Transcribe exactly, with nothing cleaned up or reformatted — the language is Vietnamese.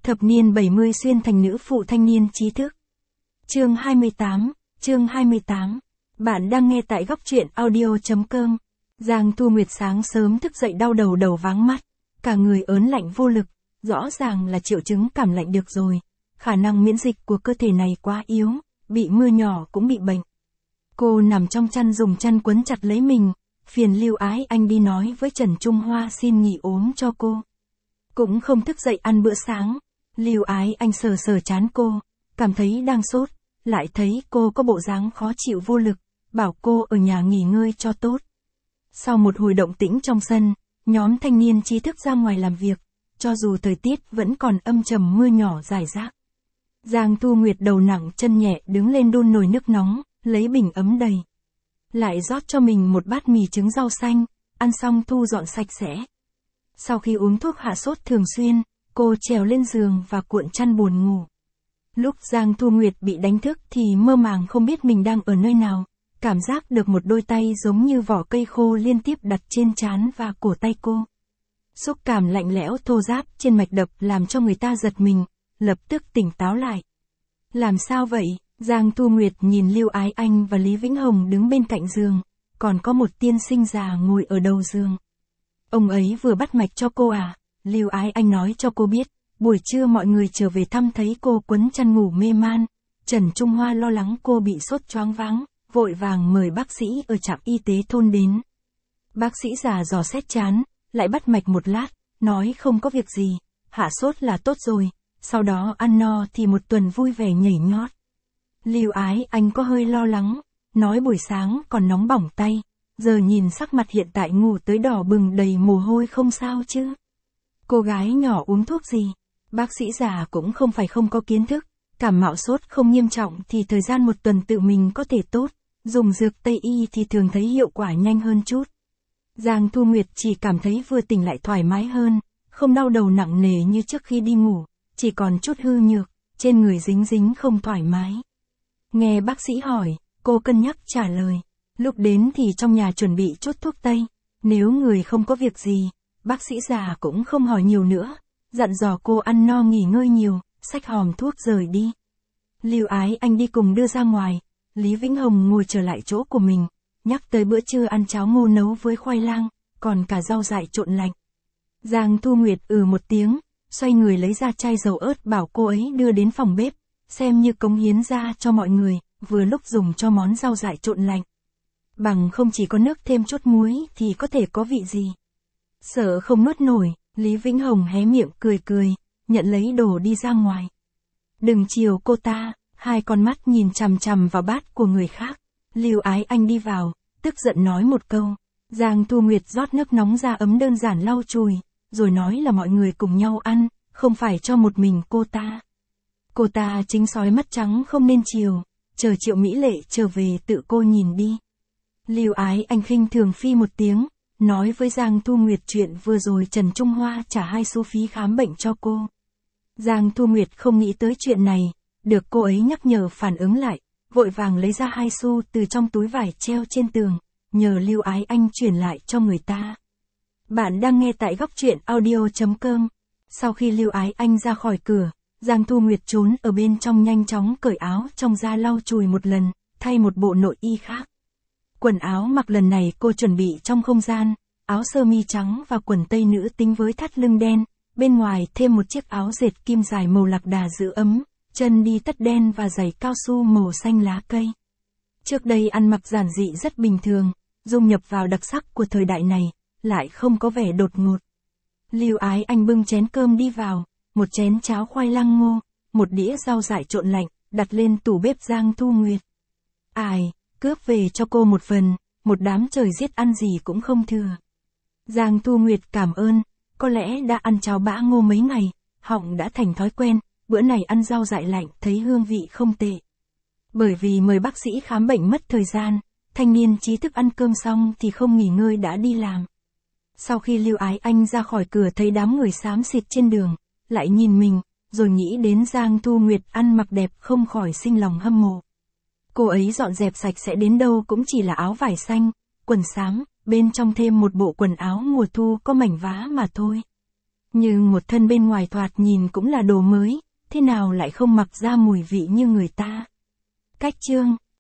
Thập niên bảy mươi xuyên thành nữ phụ thanh niên trí thức. Chương hai mươi tám, chương hai mươi tám. Bạn đang nghe tại góc truyện audio chấm com. Giang Thu Nguyệt sáng sớm thức dậy đau đầu đầu váng mắt, cả người ớn lạnh vô lực, rõ ràng là triệu chứng cảm lạnh được rồi. Khả năng miễn dịch của cơ thể này quá yếu, bị mưa nhỏ cũng bị bệnh. Cô nằm trong chăn dùng chăn quấn chặt lấy mình, phiền Lưu Ái Anh đi nói với Trần Trung Hoa xin nghỉ ốm cho cô. Cũng không thức dậy ăn bữa sáng. Lưu Ái Anh sờ sờ trán cô, cảm thấy đang sốt, lại thấy cô có bộ dáng khó chịu vô lực, bảo cô ở nhà nghỉ ngơi cho tốt. Sau một hồi động tĩnh trong sân, nhóm thanh niên trí thức ra ngoài làm việc, cho dù thời tiết vẫn còn âm trầm mưa nhỏ rải rác. Giang Thu Nguyệt đầu nặng chân nhẹ đứng lên đun nồi nước nóng, lấy bình ấm đầy. Lại rót cho mình một bát mì trứng rau xanh, ăn xong thu dọn sạch sẽ. Sau khi uống thuốc hạ sốt thường xuyên, cô trèo lên giường và cuộn chăn buồn ngủ. Lúc Giang Thu Nguyệt bị đánh thức thì mơ màng không biết mình đang ở nơi nào, cảm giác được một đôi tay giống như vỏ cây khô liên tiếp đặt trên trán và cổ tay cô. Xúc cảm lạnh lẽo thô ráp trên mạch đập làm cho người ta giật mình, lập tức tỉnh táo lại. Làm sao vậy? Giang Thu Nguyệt nhìn Lưu Ái Anh và Lý Vĩnh Hồng đứng bên cạnh giường, còn có một tiên sinh già ngồi ở đầu giường. Ông ấy vừa bắt mạch cho cô à? Lưu Ái Anh nói cho cô biết, buổi trưa mọi người trở về thăm thấy cô quấn chăn ngủ mê man. Trần Trung Hoa lo lắng cô bị sốt choáng váng, vội vàng mời bác sĩ ở trạm y tế thôn đến. Bác sĩ già dò xét trán, lại bắt mạch một lát, nói không có việc gì, hạ sốt là tốt rồi, sau đó ăn no thì một tuần vui vẻ nhảy nhót. Lưu Ái Anh có hơi lo lắng, nói buổi sáng còn nóng bỏng tay, giờ nhìn sắc mặt hiện tại ngủ tới đỏ bừng đầy mồ hôi không sao chứ. Cô gái nhỏ uống thuốc gì? Bác sĩ già cũng không phải không có kiến thức, cảm mạo sốt không nghiêm trọng thì thời gian một tuần tự mình có thể tốt, dùng dược Tây y thì thường thấy hiệu quả nhanh hơn chút. Giang Thu Nguyệt chỉ cảm thấy vừa tỉnh lại thoải mái hơn, không đau đầu nặng nề như trước khi đi ngủ, chỉ còn chút hư nhược, trên người dính dính không thoải mái. Nghe bác sĩ hỏi, cô cân nhắc trả lời, lúc đến thì trong nhà chuẩn bị chút thuốc Tây, nếu người không có việc gì, bác sĩ già cũng không hỏi nhiều nữa, dặn dò cô ăn no nghỉ ngơi nhiều, xách hòm thuốc rời đi. Lưu Ái Anh đi cùng đưa ra ngoài, Lý Vĩnh Hồng ngồi trở lại chỗ của mình, nhắc tới bữa trưa ăn cháo ngô nấu với khoai lang, còn cả rau dại trộn lạnh. Giang Thu Nguyệt ừ một tiếng, xoay người lấy ra chai dầu ớt bảo cô ấy đưa đến phòng bếp, xem như cống hiến ra cho mọi người, vừa lúc dùng cho món rau dại trộn lạnh. Bằng không chỉ có nước thêm chút muối thì có thể có vị gì. Sợ không nuốt nổi, Lý Vĩnh Hồng hé miệng cười cười, nhận lấy đồ đi ra ngoài. Đừng chiều cô ta, hai con mắt nhìn chằm chằm vào bát của người khác. Lưu Ái Anh đi vào, tức giận nói một câu. Giang Thu Nguyệt rót nước nóng ra ấm đơn giản lau chùi, rồi nói là mọi người cùng nhau ăn, không phải cho một mình cô ta. Cô ta chính sói mắt trắng không nên chiều, chờ Triệu Mỹ Lệ trở về tự cô nhìn đi. Lưu Ái Anh khinh thường phi một tiếng, nói với Giang Thu Nguyệt chuyện vừa rồi Trần Trung Hoa trả hai số phí khám bệnh cho cô. Giang Thu Nguyệt không nghĩ tới chuyện này, được cô ấy nhắc nhở phản ứng lại, vội vàng lấy ra hai xu từ trong túi vải treo trên tường, nhờ Lưu Ái Anh chuyển lại cho người ta. Bạn đang nghe tại góc truyện audio chấm com. Sau khi Lưu Ái Anh ra khỏi cửa, Giang Thu Nguyệt trốn ở bên trong nhanh chóng cởi áo trong ra lau chùi một lần, thay một bộ nội y khác. Quần áo mặc lần này cô chuẩn bị trong không gian, áo sơ mi trắng và quần tây nữ tính với thắt lưng đen, bên ngoài thêm một chiếc áo dệt kim dài màu lạc đà giữ ấm, chân đi tất đen và giày cao su màu xanh lá cây. Trước đây ăn mặc giản dị rất bình thường, dung nhập vào đặc sắc của thời đại này, lại không có vẻ đột ngột. Lưu Ái Anh bưng chén cơm đi vào, một chén cháo khoai lang ngô, một đĩa rau dại trộn lạnh, đặt lên tủ bếp Giang Thu Nguyệt. Ai, cướp về cho cô một phần, một đám trời giết ăn gì cũng không thừa. Giang Thu Nguyệt cảm ơn, có lẽ đã ăn cháo bã ngô mấy ngày, họng đã thành thói quen, bữa này ăn rau dại lạnh thấy hương vị không tệ. Bởi vì mời bác sĩ khám bệnh mất thời gian, thanh niên trí thức ăn cơm xong thì không nghỉ ngơi đã đi làm. Sau khi Lưu Ái Anh ra khỏi cửa thấy đám người xám xịt trên đường, lại nhìn mình, rồi nghĩ đến Giang Thu Nguyệt ăn mặc đẹp không khỏi sinh lòng hâm mộ. Cô ấy dọn dẹp sạch sẽ đến đâu cũng chỉ là áo vải xanh, quần xám, bên trong thêm một bộ quần áo mùa thu có mảnh vá mà thôi. Nhưng một thân bên ngoài thoạt nhìn cũng là đồ mới, thế nào lại không mặc ra mùi vị như người ta. Cách chương